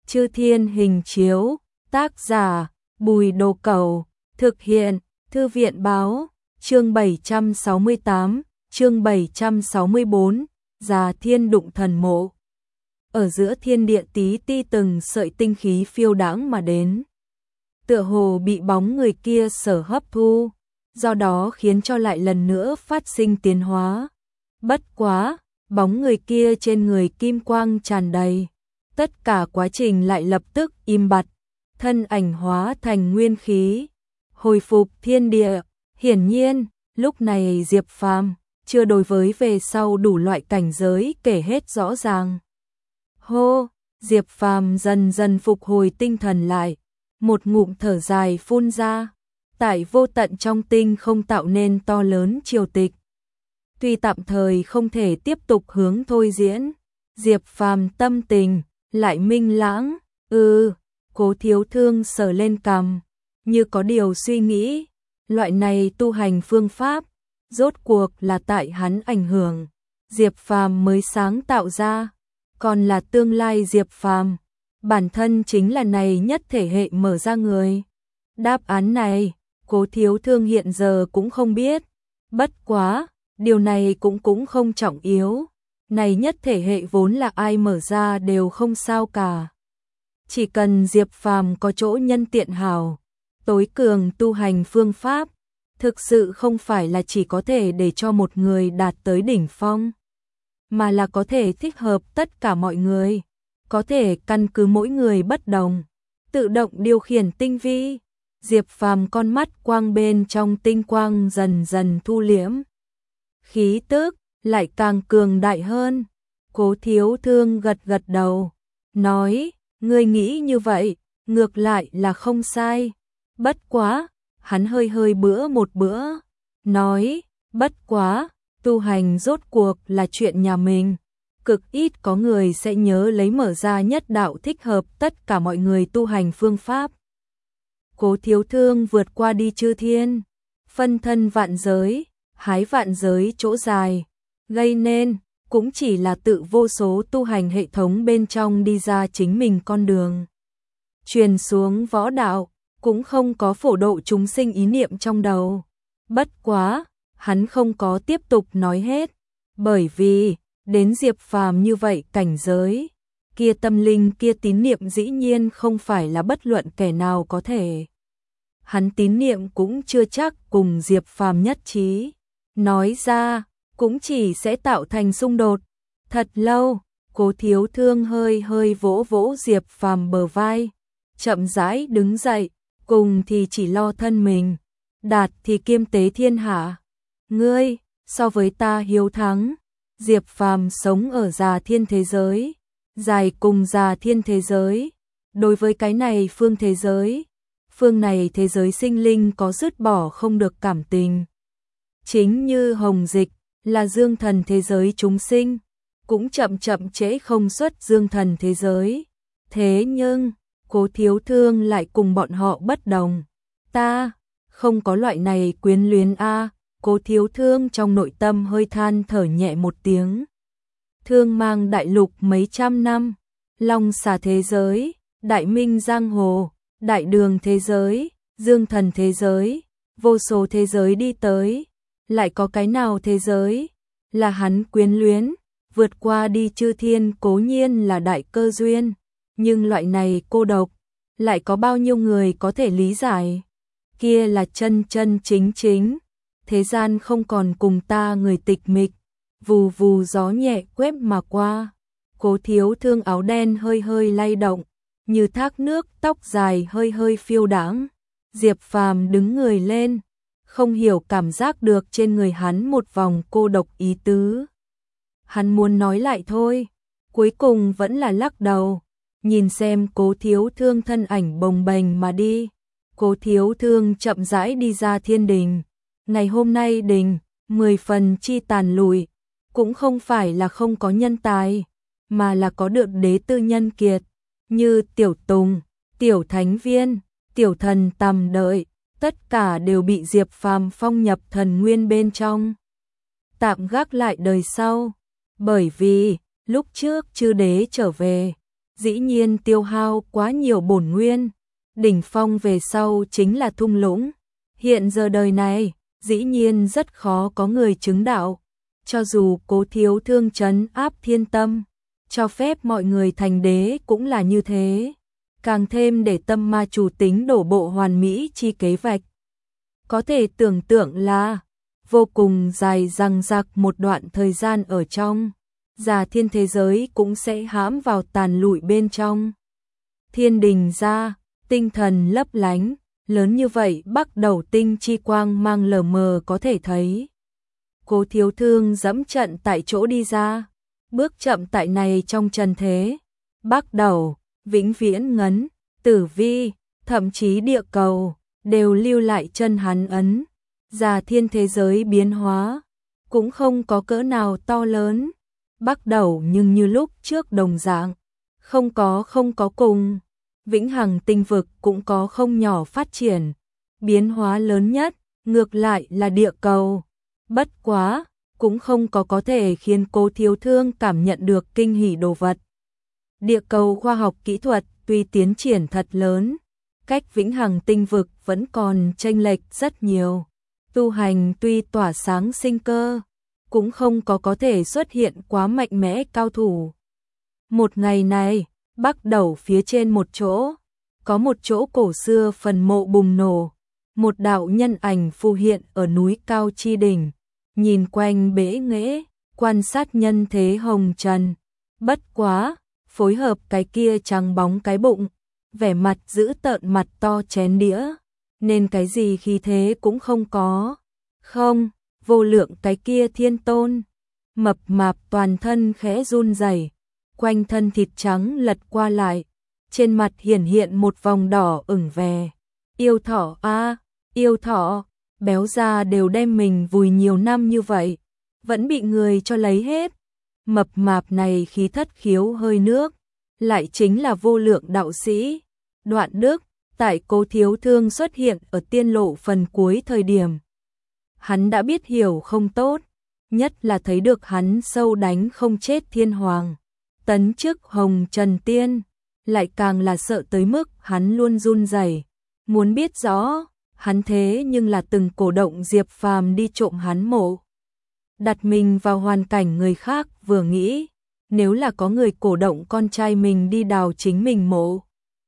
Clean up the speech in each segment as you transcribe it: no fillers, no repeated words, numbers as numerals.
Chư Thiên Hình Chiếu, tác giả, Bùi Đồ Cẩu, thực hiện, Thư viện Báo, chương 768, chương 764, Già Thiên Đụng Thần Mộ. Ở giữa thiên địa tí ti từng sợi tinh khí phiêu đãng mà đến. Tựa hồ bị bóng người kia sở hấp thu, do đó khiến cho lại lần nữa phát sinh tiến hóa. Bất quá, bóng người kia trên người kim quang tràn đầy. Tất cả quá trình lại lập tức im bặt, thân ảnh hóa thành nguyên khí, hồi phục thiên địa. Hiển nhiên, lúc này Diệp Phàm chưa đối với về sau đủ loại cảnh giới kể hết rõ ràng. Hô, Diệp Phàm dần dần phục hồi tinh thần lại, một ngụm thở dài phun ra, tại vô tận trong tinh không tạo nên to lớn triều tịch. Tuy tạm thời không thể tiếp tục hướng thôi diễn, Diệp Phàm tâm tình lại minh lãng. Cố Thiếu Thương sờ lên cằm, như có điều suy nghĩ, loại này tu hành phương pháp, rốt cuộc là tại hắn ảnh hưởng, Diệp Phàm mới sáng tạo ra, còn là tương lai Diệp Phàm, bản thân chính là này nhất thể hệ mở ra người. Đáp án này, Cố Thiếu Thương hiện giờ cũng không biết, bất quá, điều này cũng không trọng yếu, này nhất thể hệ vốn là ai mở ra đều không sao cả. Chỉ cần Diệp Phàm có chỗ nhân tiện hảo, tối cường tu hành phương pháp, thực sự không phải là chỉ có thể để cho một người đạt tới đỉnh phong, mà là có thể thích hợp tất cả mọi người, có thể căn cứ mỗi người bất đồng, tự động điều khiển tinh vi. Diệp Phàm con mắt quang bên trong tinh quang dần dần thu liễm, khí tức lại càng cường đại hơn. Cố Thiếu Thương gật gật đầu, nói, ngươi nghĩ như vậy, ngược lại là không sai. Bất quá, hắn hơi bữa một bữa, nói, bất quá, tu hành rốt cuộc là chuyện nhà mình, cực ít có người sẽ nhớ lấy mở ra nhất đạo thích hợp tất cả mọi người tu hành phương pháp. Cố Thiếu Thương vượt qua đi chư thiên, phân thân vạn giới, hái vạn giới chỗ dài, gây nên cũng chỉ là tự vô số tu hành hệ thống bên trong đi ra chính mình con đường. Truyền xuống võ đạo, cũng không có phổ độ chúng sinh ý niệm trong đầu. Bất quá, hắn không có tiếp tục nói hết, bởi vì, đến Diệp Phàm như vậy cảnh giới, kia tâm linh kia tín niệm dĩ nhiên không phải là bất luận kẻ nào có thể. Hắn tín niệm cũng chưa chắc cùng Diệp Phàm nhất trí, nói ra, cũng chỉ sẽ tạo thành xung đột. Thật lâu, Cố Thiếu Thương hơi vỗ vỗ Diệp Phàm bờ vai, chậm rãi đứng dậy, cùng thì chỉ lo thân mình, đạt thì kiêm tế thiên hạ. Ngươi, so với ta hiếu thắng. Diệp Phàm sống ở Già Thiên thế giới, dài cùng Già Thiên thế giới. Đối với cái này phương thế giới, phương này thế giới sinh linh có dứt bỏ không được cảm tình. Chính như Hồng Dịch là dương thần thế giới chúng sinh, cũng chậm trễ không xuất dương thần thế giới. Thế nhưng, Cố Thiếu Thương lại cùng bọn họ bất đồng. Ta, không có loại này quyến luyến a. Cố Thiếu Thương trong nội tâm hơi than thở nhẹ một tiếng. Thương mang đại lục mấy trăm năm, Long Xà thế giới, Đại Minh giang hồ, Đại Đường thế giới, Dương Thần thế giới, vô số thế giới đi tới, lại có cái nào thế giới là hắn quyến luyến, vượt qua đi chư thiên cố nhiên là đại cơ duyên, nhưng loại này cô độc, lại có bao nhiêu người có thể lý giải, kia là chân chính. Thế gian không còn cùng ta người tịch mịch, vù vù gió nhẹ quét mà qua. Cố Thiếu Thương áo đen hơi lay động, như thác nước, tóc dài hơi phiêu đãng. Diệp Phàm đứng người lên, không hiểu cảm giác được trên người hắn một vòng cô độc ý tứ. Hắn muốn nói lại thôi, cuối cùng vẫn là lắc đầu, nhìn xem Cố Thiếu Thương thân ảnh bồng bềnh mà đi. Cố Thiếu Thương chậm rãi đi ra thiên đình. Ngày hôm nay đình, 10 phần chi tàn lụi, cũng không phải là không có nhân tài, mà là có được đế tư nhân kiệt, như Tiểu Tùng, Tiểu Thánh Viên, Tiểu Thần Tầm Đợi, tất cả đều bị Diệp Phàm phong nhập thần nguyên bên trong. Tạm gác lại đời sau, bởi vì, lúc trước chư đế trở về, dĩ nhiên tiêu hao quá nhiều bổn nguyên. Đỉnh phong về sau chính là thung lũng. Hiện giờ đời này, dĩ nhiên rất khó có người chứng đạo. Cho dù Cố Thiếu Thương trấn áp thiên tâm, cho phép mọi người thành đế cũng là như thế. Càng thêm để tâm ma chủ tính đổ bộ hoàn mỹ chi kế vạch. Có thể tưởng tượng là vô cùng dài dằng dặc một đoạn thời gian ở trong. Già thiên thế giới cũng sẽ hãm vào tàn lụi bên trong. Thiên đình ra, tinh thần lấp lánh, lớn như vậy bắt đầu tinh chi quang mang lờ mờ có thể thấy. Cố Thiếu Thương dẫm trận tại chỗ đi ra, bước chậm tại này trong trần thế. Bắt đầu, vĩnh viễn ngấn, tử vi, thậm chí địa cầu, đều lưu lại chân hắn ấn. Già thiên thế giới biến hóa, cũng không có cỡ nào to lớn. Bắt đầu nhưng như lúc trước đồng dạng, không có cùng. Vĩnh hằng tinh vực cũng có không nhỏ phát triển. Biến hóa lớn nhất, ngược lại là địa cầu. Bất quá, cũng không có thể khiến Cố Thiếu Thương cảm nhận được kinh hỉ đồ vật. Địa cầu khoa học kỹ thuật tuy tiến triển thật lớn, cách vĩnh hằng tinh vực vẫn còn chênh lệch rất nhiều. Tu hành tuy tỏa sáng sinh cơ, cũng không có thể xuất hiện quá mạnh mẽ cao thủ. Một ngày này, bắt đầu phía trên một chỗ, có một chỗ cổ xưa phần mộ bùng nổ, một đạo nhân ảnh phù hiện ở núi cao chi đỉnh, nhìn quanh bể nghễ, quan sát nhân thế hồng trần. Bất quá, phối hợp cái kia trắng bóng cái bụng, vẻ mặt giữ tợn mặt to chén đĩa, nên cái gì khí thế cũng không có. Không, vô lượng cái kia thiên tôn, mập mạp toàn thân khẽ run rẩy, quanh thân thịt trắng lật qua lại, trên mặt hiển hiện một vòng đỏ ửng về. Yêu thỏ a, yêu thỏ, béo ra đều đem mình vùi nhiều năm như vậy, vẫn bị người cho lấy hết. Mập mạp này khí thất khiếu hơi nước, lại chính là vô lượng đạo sĩ. Đoạn Đức, tại Cố Thiếu Thương xuất hiện ở tiên lộ phần cuối thời điểm. Hắn đã biết hiểu không tốt, nhất là thấy được hắn sâu đánh không chết thiên hoàng, tấn chức hồng trần tiên, lại càng là sợ tới mức hắn luôn run rẩy. Muốn biết rõ, hắn thế nhưng là từng cổ động Diệp Phàm đi trộm hắn mộ. Đặt mình vào hoàn cảnh người khác vừa nghĩ, nếu là có người cổ động con trai mình đi đào chính mình mộ,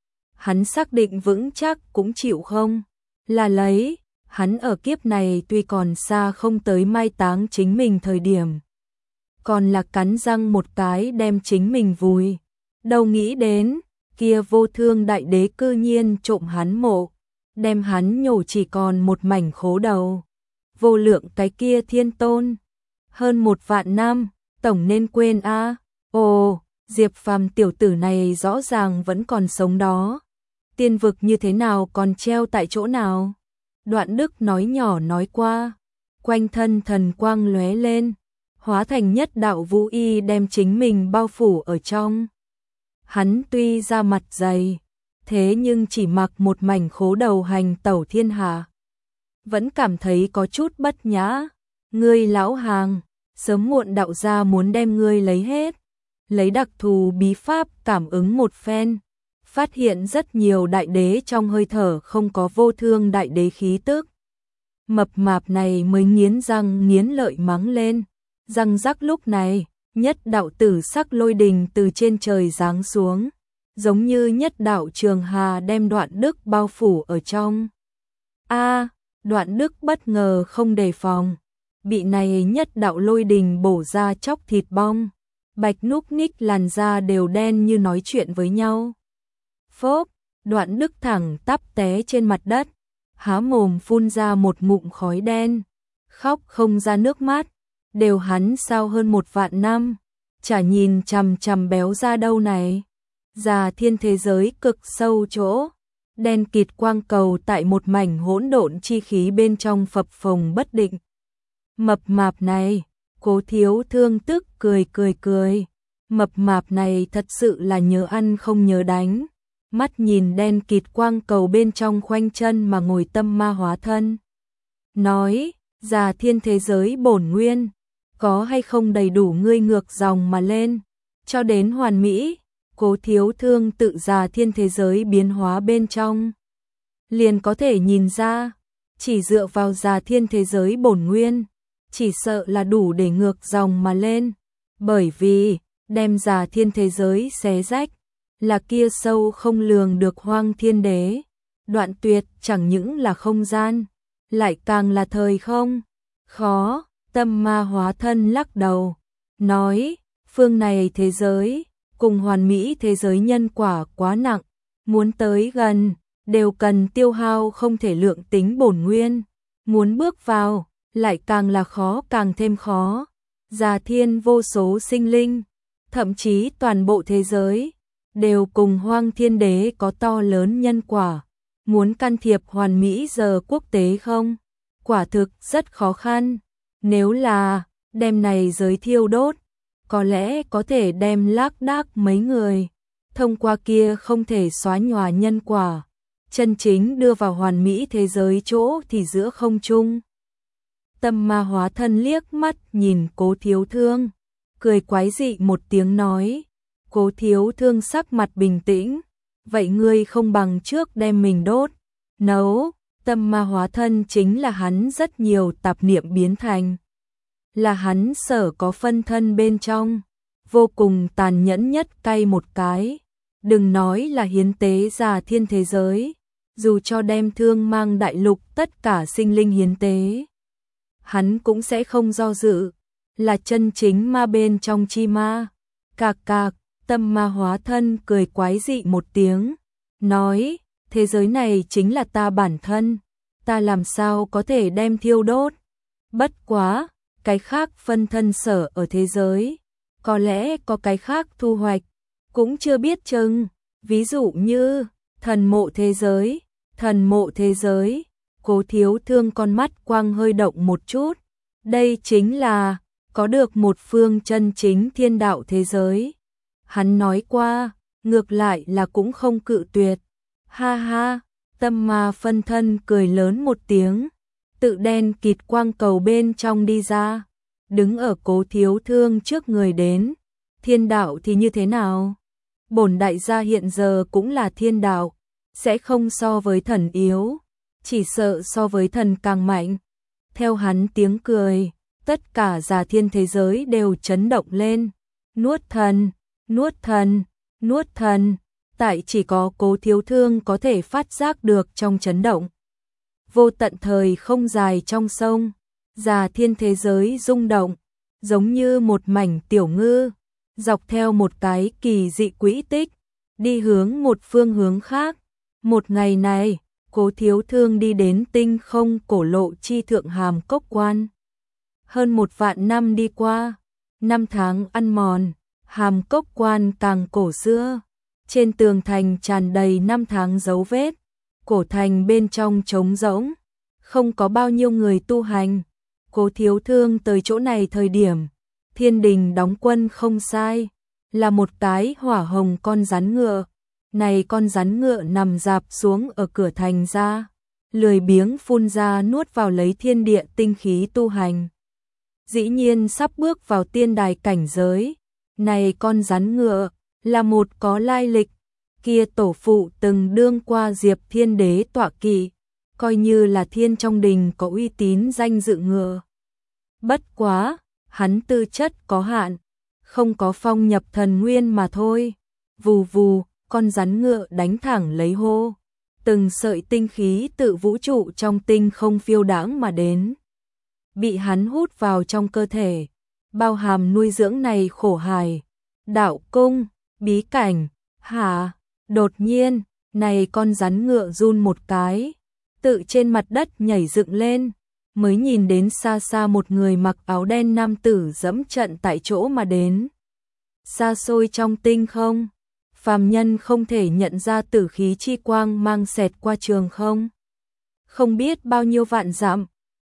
hắn xác định vững chắc cũng chịu không là lấy. Hắn ở kiếp này tuy còn xa không tới mai táng chính mình thời điểm, còn là cắn răng một cái đem chính mình vùi. Đâu nghĩ đến, kia vô thương đại đế cư nhiên trộm hắn mộ, đem hắn nhổ chỉ còn một mảnh khố đầu. Vô lượng cái kia thiên tôn, hơn 1 vạn năm, tổng nên quên a. Ồ, Diệp Phàm tiểu tử này rõ ràng vẫn còn sống đó. Tiên vực như thế nào còn treo tại chỗ nào? Đoạn Đức nói nhỏ nói qua, quanh thân thần quang lóe lên, hóa thành nhất đạo vũ y đem chính mình bao phủ ở trong. Hắn tuy da mặt dày, thế nhưng chỉ mặc một mảnh khố đầu hành tẩu thiên hạ, vẫn cảm thấy có chút bất nhã. Ngươi lão hàng, sớm muộn đạo gia muốn đem ngươi lấy hết. Lấy đặc thù bí pháp cảm ứng một phen, phát hiện rất nhiều đại đế trong hơi thở không có vô thương đại đế khí tức. Mập mạp này mới nghiến răng nghiến lợi mắng lên. Răng rắc lúc này, nhất đạo tử sắc lôi đình từ trên trời giáng xuống, giống như nhất đạo trường hà đem Đoạn Đức bao phủ ở trong. A, Đoạn Đức bất ngờ không đề phòng, bị này nhất đạo lôi đình bổ ra chóc thịt bong, bạch núc ních làn da đều đen như nói chuyện với nhau. Phốp, Đoạn Đức thẳng tắp té trên mặt đất, há mồm phun ra một ngụm khói đen, khóc không ra nước mắt. Đều hắn sao hơn 1 vạn năm, chả nhìn chằm chằm béo ra đâu này. Già thiên thế giới cực sâu chỗ, đen kịt quang cầu tại một mảnh hỗn độn chi khí bên trong phập phồng bất định. Mập mạp này, Cố Thiếu Thương tức cười. Mập mạp này thật sự là nhớ ăn không nhớ đánh. Mắt nhìn đen kịt quang cầu bên trong khoanh chân mà ngồi tâm ma hóa thân. Nói, già thiên thế giới bổn nguyên, có hay không đầy đủ ngươi ngược dòng mà lên, cho đến hoàn mỹ. Cố Thiếu Thương tự Già Thiên thế giới biến hóa bên trong, liền có thể nhìn ra, chỉ dựa vào Già Thiên thế giới bổn nguyên, chỉ sợ là đủ để ngược dòng mà lên, bởi vì đem Già Thiên thế giới xé rách, là kia sâu không lường được Hoang Thiên Đế, đoạn tuyệt chẳng những là không gian, lại càng là thời không. Khó, Tâm Ma Hóa Thân lắc đầu, nói, phương này thế giới, cùng hoàn mỹ thế giới nhân quả quá nặng, muốn tới gần, đều cần tiêu hao không thể lượng tính bổn nguyên, muốn bước vào, lại càng là khó càng thêm khó. Già Thiên vô số sinh linh, thậm chí toàn bộ thế giới, đều cùng Hoang Thiên Đế có to lớn nhân quả, muốn can thiệp hoàn mỹ giờ quốc tế không? Quả thực rất khó khăn, nếu là đem này giới thiêu đốt, có lẽ có thể đem lác đác mấy người, thông qua kia không thể xóa nhòa nhân quả, chân chính đưa vào hoàn mỹ thế giới chỗ thì giữa không trung. Tâm Ma Hóa Thân liếc mắt nhìn Cố Thiếu Thương, cười quái dị một tiếng nói, Cố Thiếu Thương sắc mặt bình tĩnh, vậy ngươi không bằng trước đem mình đốt, nấu. Tâm Ma Hóa Thân chính là hắn rất nhiều tạp niệm biến thành, là hắn sở có phân thân bên trong, vô cùng tàn nhẫn nhất cay một cái, đừng nói là hiến tế Già Thiên thế giới, dù cho đem Thương Mang đại lục tất cả sinh linh hiến tế, hắn cũng sẽ không do dự, là chân chính ma bên trong chi ma. Cạc cạc, Tâm Ma Hóa Thân cười quái dị một tiếng, nói, thế giới này chính là ta bản thân, ta làm sao có thể đem thiêu đốt. Bất quá, cái khác phân thân sở ở thế giới, có lẽ có cái khác thu hoạch, cũng chưa biết chừng, ví dụ như thần mộ thế giới, Cố Thiếu Thương con mắt quang hơi động một chút, đây chính là có được một phương chân chính thiên đạo thế giới. Hắn nói qua, ngược lại là cũng không cự tuyệt. Ha ha, Tâm Ma phân thân cười lớn một tiếng, tự đen kịt quang cầu bên trong đi ra, đứng ở Cố Thiếu Thương trước người đến. Thiên đạo thì như thế nào? Bổn đại gia hiện giờ cũng là thiên đạo, sẽ không so với thần yếu, chỉ sợ so với thần càng mạnh. Theo hắn tiếng cười, tất cả Già Thiên thế giới đều chấn động lên. Nuốt thần, nuốt thần, nuốt thần. Tại chỉ có Cố Thiếu Thương có thể phát giác được trong chấn động. Vô tận thời không dài trong sông, Già Thiên thế giới rung động, giống như một mảnh tiểu ngư, dọc theo một cái kỳ dị quỹ tích, đi hướng một phương hướng khác. Một ngày này, Cố Thiếu Thương đi đến tinh không cổ lộ chi thượng Hàm Cốc Quan. Hơn 1 vạn năm đi qua, 5 tháng ăn mòn, Hàm Cốc Quan càng cổ xưa. Trên tường thành tràn đầy 5 tháng dấu vết, cổ thành bên trong trống rỗng, không có bao nhiêu người tu hành. Cố Thiếu Thương tới chỗ này thời điểm, thiên đình đóng quân không sai, là một cái hỏa hồng con rắn ngựa. Này con rắn ngựa nằm rạp xuống ở cửa thành ra, lười biếng phun ra nuốt vào lấy thiên địa tinh khí tu hành. Dĩ nhiên sắp bước vào tiên đài cảnh giới. Này con rắn ngựa là một có lai lịch, kia tổ phụ từng đương qua Diệp Thiên Đế tọa kỵ, coi như là thiên trong đình có uy tín danh dự ngựa. Bất quá, hắn tư chất có hạn, không có phong nhập thần nguyên mà thôi. Vù vù, con rắn ngựa đánh thẳng lấy hô, từng sợi tinh khí tự vũ trụ trong tinh không phiêu đãng mà đến, bị hắn hút vào trong cơ thể, bao hàm nuôi dưỡng này khổ hài, đạo cung, bí cảnh. Hả? Đột nhiên, này con rắn ngựa run một cái, tự trên mặt đất nhảy dựng lên, mới nhìn đến xa xa một người mặc áo đen nam tử dẫm trận tại chỗ mà đến. Xa xôi trong tinh không, phàm nhân không thể nhận ra tử khí chi quang mang xẹt qua trường không. Không biết bao nhiêu vạn dặm,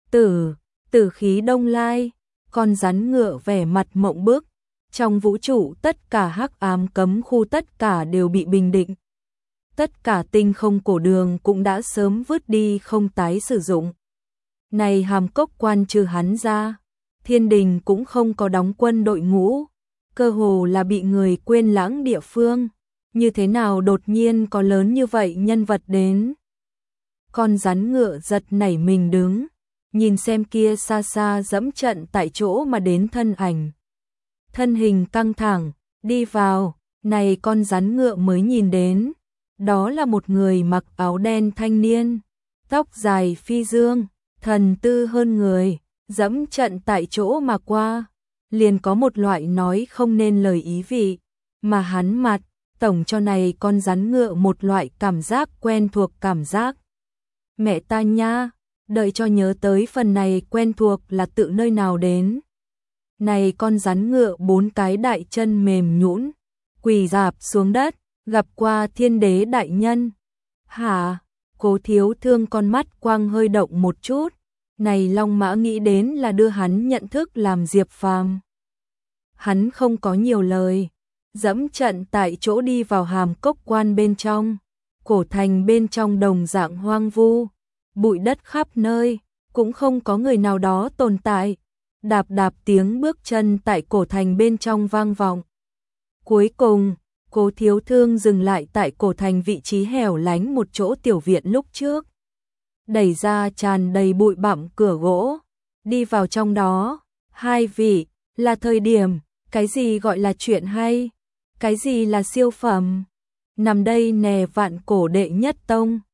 tử khí đông lai, con rắn ngựa vẻ mặt mộng bức. Trong vũ trụ tất cả hắc ám cấm khu tất cả đều bị bình định. Tất cả tinh không cổ đường cũng đã sớm vứt đi không tái sử dụng. Này Hàm Cốc Quan trừ hắn ra, thiên đình cũng không có đóng quân đội ngũ, cơ hồ là bị người quên lãng địa phương. như thế nào đột nhiên có lớn như vậy nhân vật đến. Con rắn ngựa giật nảy mình đứng, nhìn xem kia xa xa dẫm trận tại chỗ mà đến thân ảnh. Thân hình căng thẳng, đi vào, này con rắn ngựa mới nhìn đến. Đó là một người mặc áo đen thanh niên, tóc dài phi dương, thần tư hơn người, dẫm trận tại chỗ mà qua. Liền có một loại nói không nên lời ý vị, mà hắn mặt, tổng cho này con rắn ngựa một loại cảm giác quen thuộc cảm giác. Mẹ ta nha, đợi cho nhớ tới phần này quen thuộc là tự nơi nào đến. Này con rắn ngựa 4 cái đại chân mềm nhũn, quỳ rạp xuống đất, gặp qua Thiên Đế đại nhân. Hả? Cố Thiếu Thương con mắt quang hơi động một chút, này Long Mã nghĩ đến là đưa hắn nhận thức làm Diệp Phàm. Hắn không có nhiều lời, dẫm trận tại chỗ đi vào Hàm Cốc Quan bên trong. Cổ thành bên trong đồng dạng hoang vu, bụi đất khắp nơi, cũng không có người nào đó tồn tại. Đạp đạp tiếng bước chân tại cổ thành bên trong vang vọng. Cuối cùng, Cố Thiếu Thương dừng lại tại cổ thành vị trí hẻo lánh một chỗ tiểu viện lúc trước. Đẩy ra tràn đầy bụi bặm cửa gỗ, đi vào trong đó. Hai vị, là thời điểm, cái gì gọi là chuyện hay, cái gì là siêu phẩm. Nằm đây nè Vạn Cổ đệ nhất tông,